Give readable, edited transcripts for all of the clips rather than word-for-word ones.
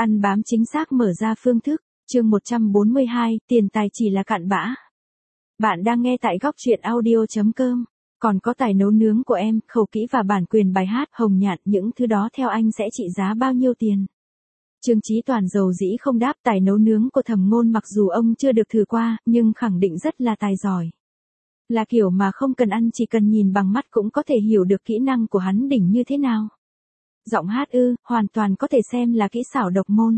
Ăn bám chính xác mở ra phương thức, chương 142, tiền tài chỉ là cặn bã. Bạn đang nghe tại góc truyện audio.com. Còn có tài nấu nướng của em, khẩu kỹ và bản quyền bài hát, hồng nhạn, những thứ đó theo anh sẽ trị giá bao nhiêu tiền? Trương Chí Toàn dầu dĩ không đáp. Tài nấu nướng của Thẩm Ngôn mặc dù ông chưa được thử qua, nhưng khẳng định rất là tài giỏi. Là kiểu mà không cần ăn, chỉ cần nhìn bằng mắt cũng có thể hiểu được kỹ năng của hắn đỉnh như thế nào. Giọng hát hoàn toàn có thể xem là kỹ xảo độc môn.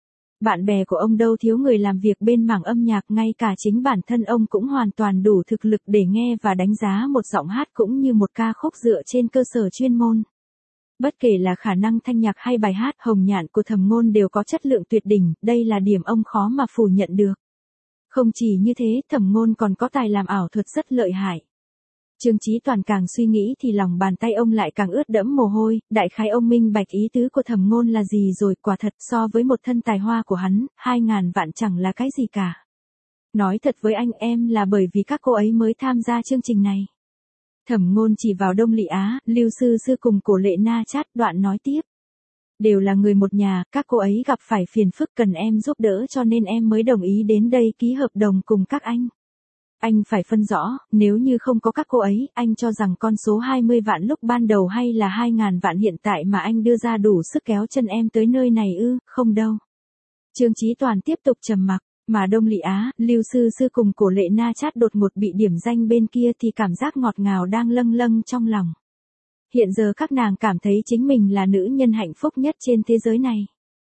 Bạn bè của ông đâu thiếu người làm việc bên mảng âm nhạc, ngay cả chính bản thân ông cũng hoàn toàn đủ thực lực để nghe và đánh giá một giọng hát cũng như một ca khúc dựa trên cơ sở chuyên môn. Bất kể là khả năng thanh nhạc hay bài hát, hồng nhạn của Thẩm Ngôn đều có chất lượng tuyệt đỉnh, đây là điểm ông khó mà phủ nhận được. Không chỉ như thế, Thẩm Ngôn còn có tài làm ảo thuật rất lợi hại. Trương Chí Toàn càng suy nghĩ thì lòng bàn tay ông lại càng ướt đẫm mồ hôi, đại khái ông minh bạch ý tứ của Thẩm Ngôn là gì rồi, quả thật so với một thân tài hoa của hắn, 2.000 vạn chẳng là cái gì cả. Nói thật với anh em là bởi vì các cô ấy mới tham gia chương trình này. Thẩm Ngôn chỉ vào Đông Lị Á, Lưu Sư Sư cùng Cổ Lệ Na Chát, đoạn nói tiếp. Đều là người một nhà, các cô ấy gặp phải phiền phức cần em giúp đỡ cho nên em mới đồng ý đến đây ký hợp đồng cùng các anh. Anh phải phân rõ, nếu như không có các cô ấy, anh cho rằng con số 20 vạn lúc ban đầu hay là 2.000 vạn hiện tại mà anh đưa ra đủ sức kéo chân em tới nơi này không đâu. Trương Chí Toàn tiếp tục trầm mặc, mà Đông Lị Á, Lưu Sư Sư cùng Cổ Lệ Na Chát đột ngột bị điểm danh bên kia thì cảm giác ngọt ngào đang lâng lâng trong lòng. Hiện giờ các nàng cảm thấy chính mình là nữ nhân hạnh phúc nhất trên thế giới này.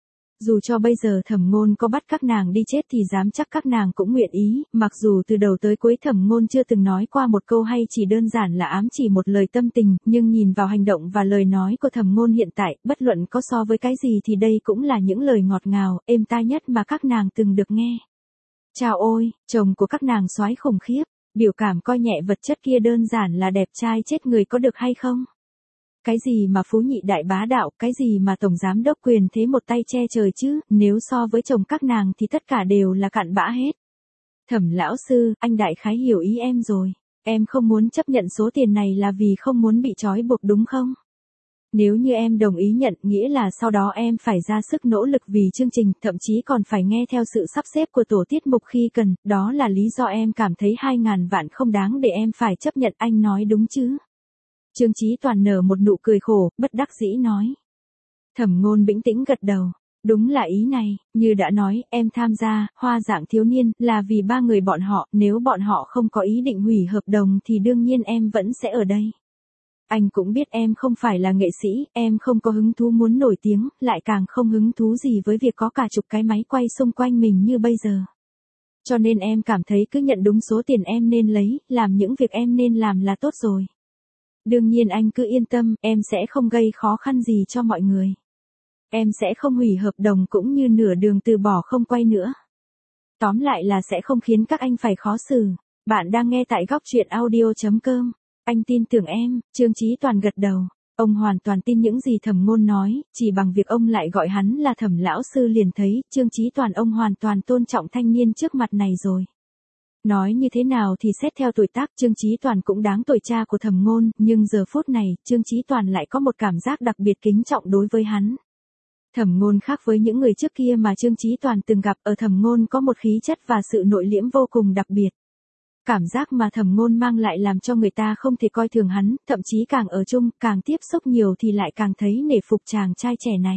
Dù cho bây giờ Thẩm Ngôn có bắt các nàng đi chết thì dám chắc các nàng cũng nguyện ý, mặc dù từ đầu tới cuối Thẩm Ngôn chưa từng nói qua một câu hay chỉ đơn giản là ám chỉ một lời tâm tình, nhưng nhìn vào hành động và lời nói của Thẩm Ngôn hiện tại, bất luận có so với cái gì thì đây cũng là những lời ngọt ngào, êm tai nhất mà các nàng từng được nghe. Chao ôi, chồng của các nàng soái khủng khiếp, biểu cảm coi nhẹ vật chất kia đơn giản là đẹp trai chết người có được hay không? Cái gì mà phú nhị đại bá đạo, cái gì mà tổng giám đốc quyền thế một tay che trời chứ, nếu so với chồng các nàng thì tất cả đều là cặn bã hết. Thẩm lão sư, anh đại khái hiểu ý em rồi, em không muốn chấp nhận số tiền này là vì không muốn bị trói buộc đúng không? Nếu như em đồng ý nhận, nghĩa là sau đó em phải ra sức nỗ lực vì chương trình, thậm chí còn phải nghe theo sự sắp xếp của tổ tiết mục khi cần, đó là lý do em cảm thấy 2.000 vạn không đáng để em phải chấp nhận, anh nói đúng chứ? Trương Chí Toàn nở một nụ cười khổ, bất đắc dĩ nói. Thẩm Ngôn bình tĩnh gật đầu. Đúng là ý này, như đã nói, em tham gia, Hoa Dạng Thiếu Niên, là vì ba người bọn họ, nếu bọn họ không có ý định hủy hợp đồng thì đương nhiên em vẫn sẽ ở đây. Anh cũng biết em không phải là nghệ sĩ, em không có hứng thú muốn nổi tiếng, lại càng không hứng thú gì với việc có cả chục cái máy quay xung quanh mình như bây giờ. Cho nên em cảm thấy cứ nhận đúng số tiền em nên lấy, làm những việc em nên làm là tốt rồi. Đương nhiên anh cứ yên tâm, em sẽ không gây khó khăn gì cho mọi người. Em sẽ không hủy hợp đồng cũng như nửa đường từ bỏ không quay nữa. Tóm lại là sẽ không khiến các anh phải khó xử. Bạn đang nghe tại góc truyện audio.com. Anh tin tưởng em, Trương Chí Toàn gật đầu. Ông hoàn toàn tin những gì Thẩm Ngôn nói, chỉ bằng việc ông lại gọi hắn là Thẩm lão sư liền thấy, Trương Chí Toàn ông hoàn toàn tôn trọng thanh niên trước mặt này rồi. Nói như thế nào thì xét theo tuổi tác, Trương Chí Toàn cũng đáng tuổi cha của Thẩm Ngôn, nhưng giờ phút này, Trương Chí Toàn lại có một cảm giác đặc biệt kính trọng đối với hắn. Thẩm Ngôn khác với những người trước kia mà Trương Chí Toàn từng gặp, ở Thẩm Ngôn có một khí chất và sự nội liễm vô cùng đặc biệt. Cảm giác mà Thẩm Ngôn mang lại làm cho người ta không thể coi thường hắn, thậm chí càng ở chung, càng tiếp xúc nhiều thì lại càng thấy nể phục chàng trai trẻ này.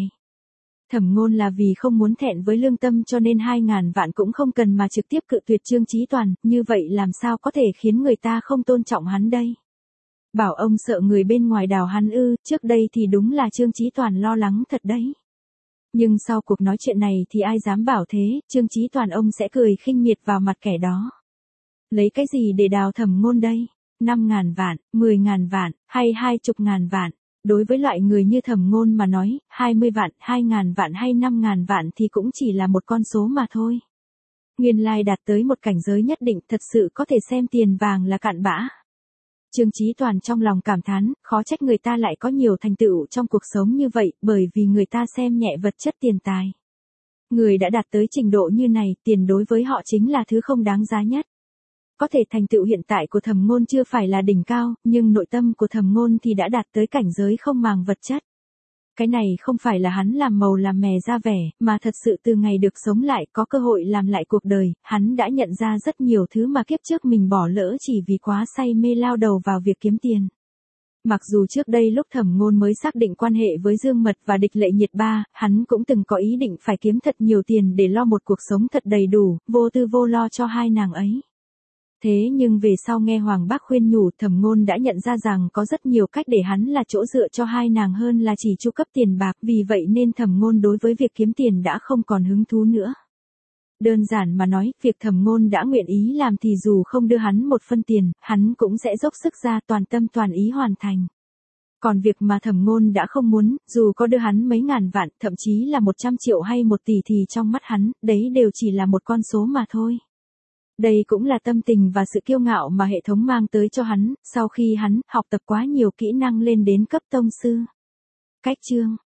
Thẩm Ngôn là vì không muốn thẹn với lương tâm cho nên 2.000 vạn cũng không cần mà trực tiếp cự tuyệt Trương Chí Toàn, như vậy làm sao có thể khiến người ta không tôn trọng hắn đây? Bảo ông sợ người bên ngoài đào hắn trước đây thì đúng là Trương Chí Toàn lo lắng thật đấy. Nhưng sau cuộc nói chuyện này thì ai dám bảo thế, Trương Chí Toàn ông sẽ cười khinh miệt vào mặt kẻ đó. Lấy cái gì để đào Thẩm Ngôn đây? 5.000 vạn, 10.000 vạn, hay 20.000 vạn? Đối với loại người như Thẩm Ngôn mà nói, 20 vạn, 2.000 vạn hay 5.000 vạn thì cũng chỉ là một con số mà thôi. Nguyên lai đạt tới một cảnh giới nhất định thật sự có thể xem tiền vàng là cặn bã. Trương Chí Toàn trong lòng cảm thán, khó trách người ta lại có nhiều thành tựu trong cuộc sống như vậy, bởi vì người ta xem nhẹ vật chất tiền tài. Người đã đạt tới trình độ như này, tiền đối với họ chính là thứ không đáng giá nhất. Có thể thành tựu hiện tại của Thẩm Ngôn chưa phải là đỉnh cao, nhưng nội tâm của Thẩm Ngôn thì đã đạt tới cảnh giới không màng vật chất. Cái này không phải là hắn làm màu làm mè ra vẻ, mà thật sự từ ngày được sống lại có cơ hội làm lại cuộc đời, hắn đã nhận ra rất nhiều thứ mà kiếp trước mình bỏ lỡ chỉ vì quá say mê lao đầu vào việc kiếm tiền. Mặc dù trước đây lúc Thẩm Ngôn mới xác định quan hệ với Dương Mật và Địch Lệ Nhiệt Ba, hắn cũng từng có ý định phải kiếm thật nhiều tiền để lo một cuộc sống thật đầy đủ, vô tư vô lo cho hai nàng ấy. Thế nhưng về sau nghe Hoàng Bác khuyên nhủ, Thẩm Ngôn đã nhận ra rằng có rất nhiều cách để hắn là chỗ dựa cho hai nàng hơn là chỉ chu cấp tiền bạc, vì vậy nên Thẩm Ngôn đối với việc kiếm tiền đã không còn hứng thú nữa. Đơn giản mà nói, việc Thẩm Ngôn đã nguyện ý làm thì dù không đưa hắn một phân tiền, hắn cũng sẽ dốc sức ra toàn tâm toàn ý hoàn thành. Còn việc mà Thẩm Ngôn đã không muốn, dù có đưa hắn mấy ngàn vạn, thậm chí là 100 triệu hay 1 tỷ thì trong mắt hắn, đấy đều chỉ là một con số mà thôi. Đây cũng là tâm tình và sự kiêu ngạo mà hệ thống mang tới cho hắn, sau khi hắn học tập quá nhiều kỹ năng lên đến cấp tông sư. Cách chương